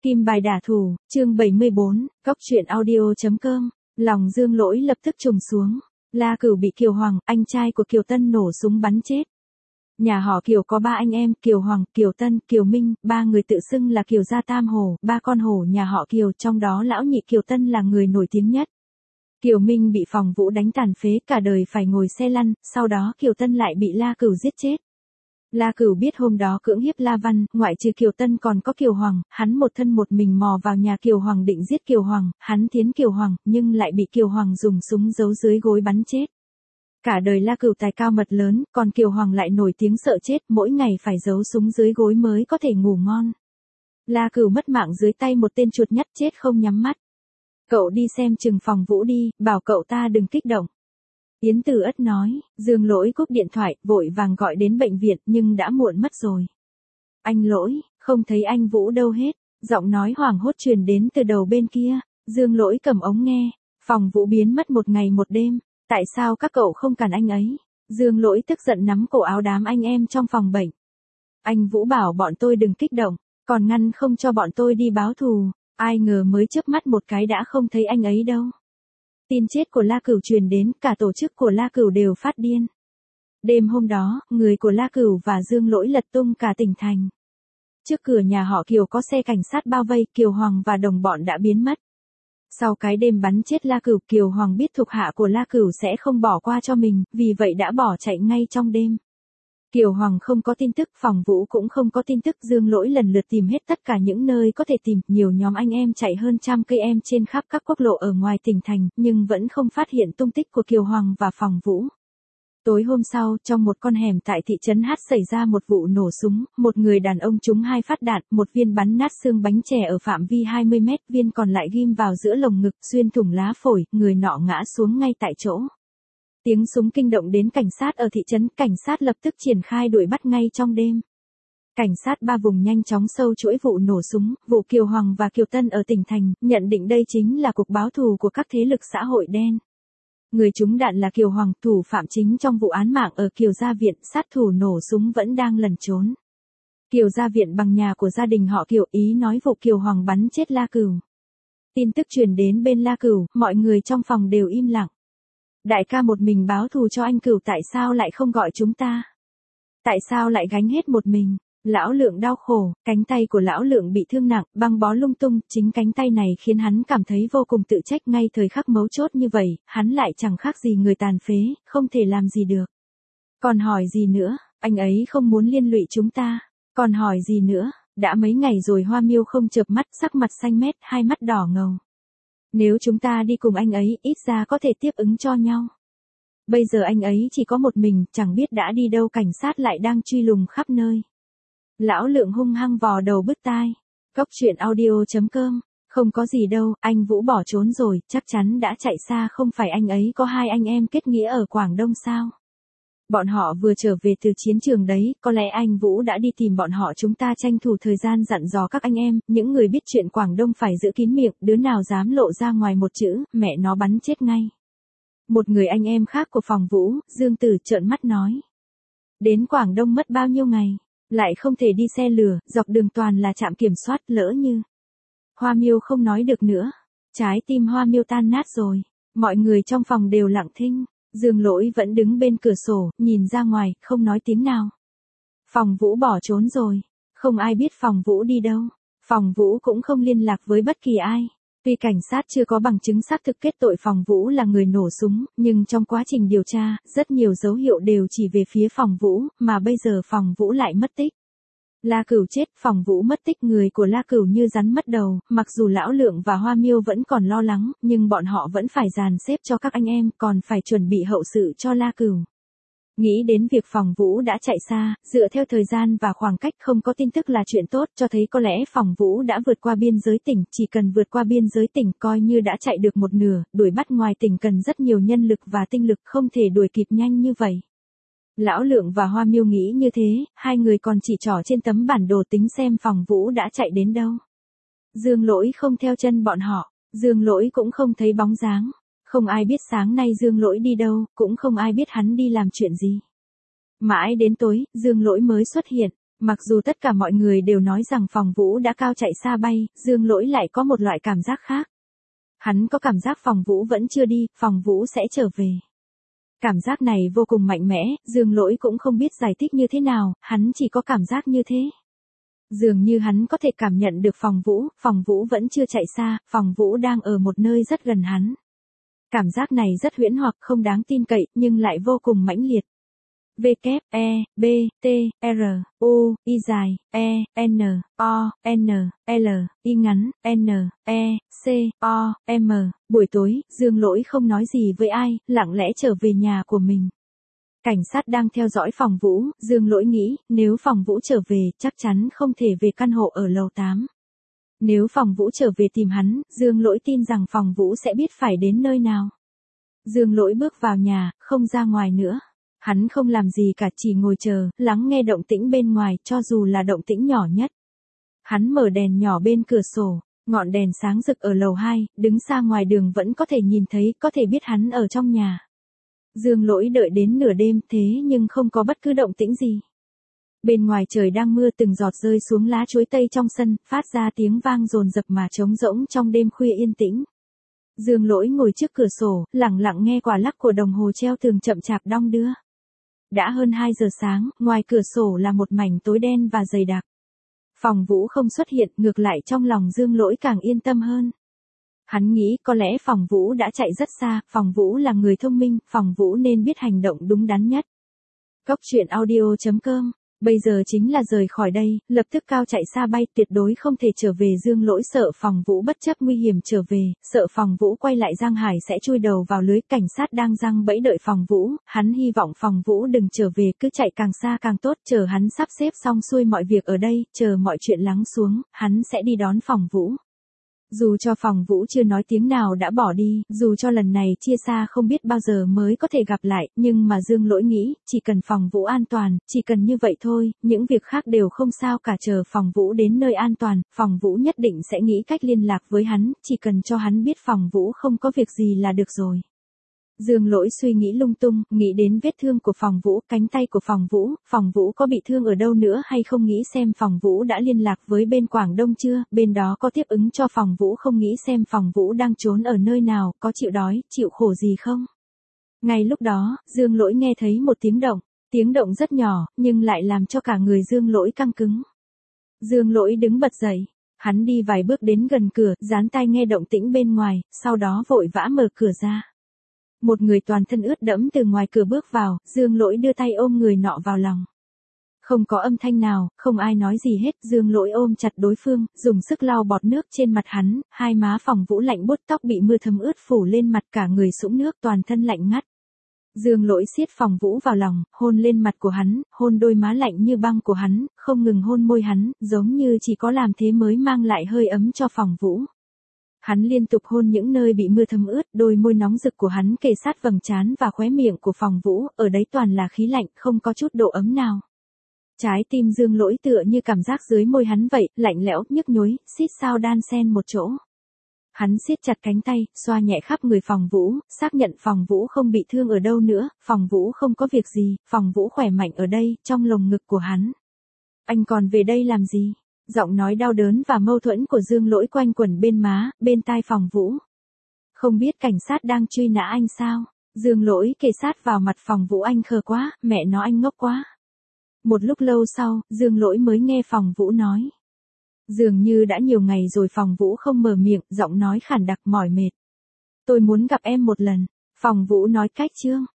Kim bài đả thủ, chương 74, góc truyện audio.com, lòng Dương Lỗi lập tức trùng xuống. La Cửu bị Kiều Hoàng, anh trai của Kiều Tân nổ súng bắn chết. Nhà họ Kiều có 3 anh em, Kiều Hoàng, Kiều Tân, Kiều Minh, 3 người tự xưng là Kiều gia tam hổ, 3 con hổ nhà họ Kiều, trong đó lão nhị Kiều Tân là người nổi tiếng nhất. Kiều Minh bị Phòng Vũ đánh tàn phế, cả đời phải ngồi xe lăn, sau đó Kiều Tân lại bị La Cửu giết chết. La Cửu biết hôm đó cưỡng hiếp La Văn, ngoại trừ Kiều Tân còn có Kiều Hoàng, hắn một thân một mình mò vào nhà Kiều Hoàng định giết Kiều Hoàng, hắn tiến Kiều Hoàng, nhưng lại bị Kiều Hoàng dùng súng giấu dưới gối bắn chết. Cả đời La Cửu tài cao mật lớn, còn Kiều Hoàng lại nổi tiếng sợ chết, mỗi ngày phải giấu súng dưới gối mới có thể ngủ ngon. La Cửu mất mạng dưới tay một tên chuột nhắt chết không nhắm mắt. Cậu đi xem chừng Phòng Vũ đi, bảo cậu ta đừng kích động. Yến Tử Ất nói, Dương Lỗi cúp điện thoại, vội vàng gọi đến bệnh viện nhưng đã muộn mất rồi. Anh Lỗi, không thấy anh Vũ đâu hết, giọng nói hoảng hốt truyền đến từ đầu bên kia, Dương Lỗi cầm ống nghe, Phòng Vũ biến mất một ngày một đêm, tại sao các cậu không cản anh ấy? Dương Lỗi tức giận nắm cổ áo đám anh em trong phòng bệnh. Anh Vũ bảo bọn tôi đừng kích động, còn ngăn không cho bọn tôi đi báo thù, ai ngờ mới chớp mắt một cái đã không thấy anh ấy đâu. Tin chết của La Cửu truyền đến, cả tổ chức của La Cửu đều phát điên. Đêm hôm đó, người của La Cửu và Dương Lỗi lật tung cả tỉnh thành. Trước cửa nhà họ Kiều có xe cảnh sát bao vây, Kiều Hoàng và đồng bọn đã biến mất. Sau cái đêm bắn chết La Cửu, Kiều Hoàng biết thuộc hạ của La Cửu sẽ không bỏ qua cho mình, vì vậy đã bỏ chạy ngay trong đêm. Kiều Hoàng không có tin tức, Phòng Vũ cũng không có tin tức, Dương Lỗi lần lượt tìm hết tất cả những nơi có thể tìm, nhiều nhóm anh em chạy hơn 100 cây em trên khắp các quốc lộ ở ngoài tỉnh thành, nhưng vẫn không phát hiện tung tích của Kiều Hoàng và Phòng Vũ. Tối hôm sau, trong một con hẻm tại thị trấn H xảy ra một vụ nổ súng, một người đàn ông trúng 2 phát đạn, một viên bắn nát xương bánh chè ở phạm vi 20 mét, viên còn lại ghim vào giữa lồng ngực, xuyên thủng lá phổi, người nọ ngã xuống ngay tại chỗ. Tiếng súng kinh động đến cảnh sát ở thị trấn, cảnh sát lập tức triển khai đuổi bắt ngay trong đêm. Cảnh sát 3 vùng nhanh chóng sâu chuỗi vụ nổ súng, vụ Kiều Hoàng và Kiều Tân ở tỉnh thành, nhận định đây chính là cuộc báo thù của các thế lực xã hội đen. Người trúng đạn là Kiều Hoàng, thủ phạm chính trong vụ án mạng ở Kiều Gia Viện, sát thủ nổ súng vẫn đang lẩn trốn. Kiều Gia Viện bằng nhà của gia đình họ Kiều, ý nói vụ Kiều Hoàng bắn chết La Cửu. Tin tức truyền đến bên La Cửu, mọi người trong phòng đều im lặng. Đại ca một mình báo thù cho anh Cửu, tại sao lại không gọi chúng ta? Tại sao lại gánh hết một mình? Lão Lượng đau khổ, cánh tay của Lão Lượng bị thương nặng, băng bó lung tung, chính cánh tay này khiến hắn cảm thấy vô cùng tự trách, ngay thời khắc mấu chốt như vậy, hắn lại chẳng khác gì người tàn phế, không thể làm gì được. Còn hỏi gì nữa, anh ấy không muốn liên lụy chúng ta. Còn hỏi gì nữa, đã mấy ngày rồi Hoa Miêu không chợp mắt, sắc mặt xanh mét, hai mắt đỏ ngầu. Nếu chúng ta đi cùng anh ấy, ít ra có thể tiếp ứng cho nhau. Bây giờ anh ấy chỉ có một mình, chẳng biết đã đi đâu, cảnh sát lại đang truy lùng khắp nơi. Lão Lượng hung hăng vò đầu bứt tai. Góc truyện audio.com, không có gì đâu, anh Vũ bỏ trốn rồi, chắc chắn đã chạy xa, không phải anh ấy có 2 anh em kết nghĩa ở Quảng Đông sao? Bọn họ vừa trở về từ chiến trường đấy, có lẽ anh Vũ đã đi tìm bọn họ, chúng ta tranh thủ thời gian dặn dò các anh em, những người biết chuyện Quảng Đông phải giữ kín miệng, đứa nào dám lộ ra ngoài một chữ, mẹ nó bắn chết ngay. Một người anh em khác của Phòng Vũ, Dương Tử trợn mắt nói. Đến Quảng Đông mất bao nhiêu ngày, lại không thể đi xe lửa, dọc đường toàn là trạm kiểm soát, lỡ như. Hoa Miêu không nói được nữa, trái tim Hoa Miêu tan nát rồi, mọi người trong phòng đều lặng thinh. Dương Lỗi vẫn đứng bên cửa sổ, nhìn ra ngoài, không nói tiếng nào. Phòng Vũ bỏ trốn rồi, không ai biết Phòng Vũ đi đâu, Phòng Vũ cũng không liên lạc với bất kỳ ai. Tuy cảnh sát chưa có bằng chứng xác thực kết tội Phòng Vũ là người nổ súng, nhưng trong quá trình điều tra, rất nhiều dấu hiệu đều chỉ về phía Phòng Vũ, mà bây giờ Phòng Vũ lại mất tích. La Cửu chết, Phòng Vũ mất tích, người của La Cửu như rắn mất đầu, mặc dù Lão Lượng và Hoa Miêu vẫn còn lo lắng, nhưng bọn họ vẫn phải dàn xếp cho các anh em, còn phải chuẩn bị hậu sự cho La Cửu. Nghĩ đến việc Phòng Vũ đã chạy xa, dựa theo thời gian và khoảng cách không có tin tức là chuyện tốt, cho thấy có lẽ Phòng Vũ đã vượt qua biên giới tỉnh, chỉ cần vượt qua biên giới tỉnh coi như đã chạy được một nửa, đuổi bắt ngoài tỉnh cần rất nhiều nhân lực và tinh lực, không thể đuổi kịp nhanh như vậy. Lão Lượng và Hoa Miêu nghĩ như thế, hai người còn chỉ trỏ trên tấm bản đồ tính xem Phòng Vũ đã chạy đến đâu. Dương Lỗi không theo chân bọn họ, Dương Lỗi cũng không thấy bóng dáng. Không ai biết sáng nay Dương Lỗi đi đâu, cũng không ai biết hắn đi làm chuyện gì. Mãi đến tối, Dương Lỗi mới xuất hiện, Mặc dù tất cả mọi người đều nói rằng Phòng Vũ đã cao chạy xa bay, Dương Lỗi lại có một loại cảm giác khác. Hắn có cảm giác Phòng Vũ vẫn chưa đi, Phòng Vũ sẽ trở về. Cảm giác này vô cùng mạnh mẽ, Dương Lỗi cũng không biết giải thích như thế nào, hắn chỉ có cảm giác như thế. Dường như hắn có thể cảm nhận được Phòng Vũ vẫn chưa chạy xa, Phòng Vũ đang ở một nơi rất gần hắn. Cảm giác này rất huyễn hoặc không đáng tin cậy, nhưng lại vô cùng mãnh liệt. V, E, B, T, R, U, I dài, E, N, O, N, L, I ngắn, N, E, C, O, M. Buổi tối, Dương Lỗi không nói gì với ai, lặng lẽ trở về nhà của mình. Cảnh sát đang theo dõi Phòng Vũ, Dương Lỗi nghĩ, nếu Phòng Vũ trở về, chắc chắn không thể về căn hộ ở lầu 8. Nếu Phòng Vũ trở về tìm hắn, Dương Lỗi tin rằng Phòng Vũ sẽ biết phải đến nơi nào. Dương Lỗi bước vào nhà, không ra ngoài nữa. Hắn không làm gì cả, chỉ ngồi chờ, lắng nghe động tĩnh bên ngoài, cho dù là động tĩnh nhỏ nhất. Hắn mở đèn nhỏ bên cửa sổ, ngọn đèn sáng rực ở lầu 2, đứng xa ngoài đường vẫn có thể nhìn thấy, có thể biết hắn ở trong nhà. Dương Lỗi đợi đến nửa đêm thế nhưng không có bất cứ động tĩnh gì. Bên ngoài trời đang mưa, từng giọt rơi xuống lá chuối tây trong sân, phát ra tiếng vang dồn dập mà trống rỗng trong đêm khuya yên tĩnh. Dương Lỗi ngồi trước cửa sổ, lặng lặng nghe quả lắc của đồng hồ treo tường chậm chạp đong đưa. Đã hơn 2 giờ sáng, ngoài cửa sổ là một mảnh tối đen và dày đặc. Phòng Vũ không xuất hiện, ngược lại trong lòng Dương Lỗi càng yên tâm hơn. Hắn nghĩ có lẽ Phòng Vũ đã chạy rất xa, Phòng Vũ là người thông minh, Phòng Vũ nên biết hành động đúng đắn nhất. Cốc truyện audio.com. Bây giờ chính là rời khỏi đây, lập tức cao chạy xa bay, tuyệt đối không thể trở về. Dương Lỗi sợ Phòng Vũ bất chấp nguy hiểm trở về, sợ Phòng Vũ quay lại Giang Hải sẽ chui đầu vào lưới. Cảnh sát đang giăng bẫy đợi Phòng Vũ, hắn hy vọng Phòng Vũ đừng trở về, cứ chạy càng xa càng tốt, chờ hắn sắp xếp xong xuôi mọi việc ở đây, chờ mọi chuyện lắng xuống, hắn sẽ đi đón Phòng Vũ. Dù cho Phòng Vũ chưa nói tiếng nào đã bỏ đi, dù cho lần này chia xa không biết bao giờ mới có thể gặp lại, nhưng mà Dương Lỗi nghĩ, chỉ cần Phòng Vũ an toàn, chỉ cần như vậy thôi, những việc khác đều không sao cả. Chờ Phòng Vũ đến nơi an toàn, Phòng Vũ nhất định sẽ nghĩ cách liên lạc với hắn, chỉ cần cho hắn biết Phòng Vũ không có việc gì là được rồi. Dương Lỗi suy nghĩ lung tung, nghĩ đến vết thương của Phòng Vũ, cánh tay của Phòng Vũ có bị thương ở đâu nữa hay không, nghĩ xem Phòng Vũ đã liên lạc với bên Quảng Đông chưa, bên đó có tiếp ứng cho Phòng Vũ không, nghĩ xem Phòng Vũ đang trốn ở nơi nào, có chịu đói, chịu khổ gì không. Ngay lúc đó, Dương Lỗi nghe thấy một tiếng động rất nhỏ, nhưng lại làm cho cả người Dương Lỗi căng cứng. Dương Lỗi đứng bật dậy, hắn đi vài bước đến gần cửa, dán tai nghe động tĩnh bên ngoài, sau đó vội vã mở cửa ra. Một người toàn thân ướt đẫm từ ngoài cửa bước vào, Dương Lỗi đưa tay ôm người nọ vào lòng. Không có âm thanh nào, không ai nói gì hết, Dương Lỗi ôm chặt đối phương, dùng sức lau bọt nước trên mặt hắn, hai má Phòng Vũ lạnh buốt, tóc bị mưa thấm ướt phủ lên mặt, cả người sũng nước, toàn thân lạnh ngắt. Dương Lỗi siết Phòng Vũ vào lòng, hôn lên mặt của hắn, hôn đôi má lạnh như băng của hắn, không ngừng hôn môi hắn, giống như chỉ có làm thế mới mang lại hơi ấm cho Phòng Vũ. Hắn liên tục hôn những nơi bị mưa thấm ướt, đôi môi nóng rực của hắn kề sát vầng trán và khóe miệng của Phòng Vũ, ở đấy toàn là khí lạnh, không có chút độ ấm nào. Trái tim Dương Lỗi tựa như cảm giác dưới môi hắn vậy, lạnh lẽo, nhức nhối, xít sao đan xen một chỗ. Hắn siết chặt cánh tay, xoa nhẹ khắp người Phòng Vũ, xác nhận Phòng Vũ không bị thương ở đâu nữa, Phòng Vũ không có việc gì, Phòng Vũ khỏe mạnh ở đây, trong lồng ngực của hắn. Anh còn về đây làm gì? Giọng nói đau đớn và mâu thuẫn của Dương Lỗi quanh quẩn bên má, bên tai Phòng Vũ. Không biết cảnh sát đang truy nã anh sao? Dương Lỗi kề sát vào mặt Phòng Vũ, anh khờ quá, mẹ nó anh ngốc quá. Một lúc lâu sau, Dương Lỗi mới nghe Phòng Vũ nói. Dường như đã nhiều ngày rồi Phòng Vũ không mở miệng, giọng nói khản đặc, mỏi mệt. Tôi muốn gặp em một lần. Phòng Vũ nói cách chương.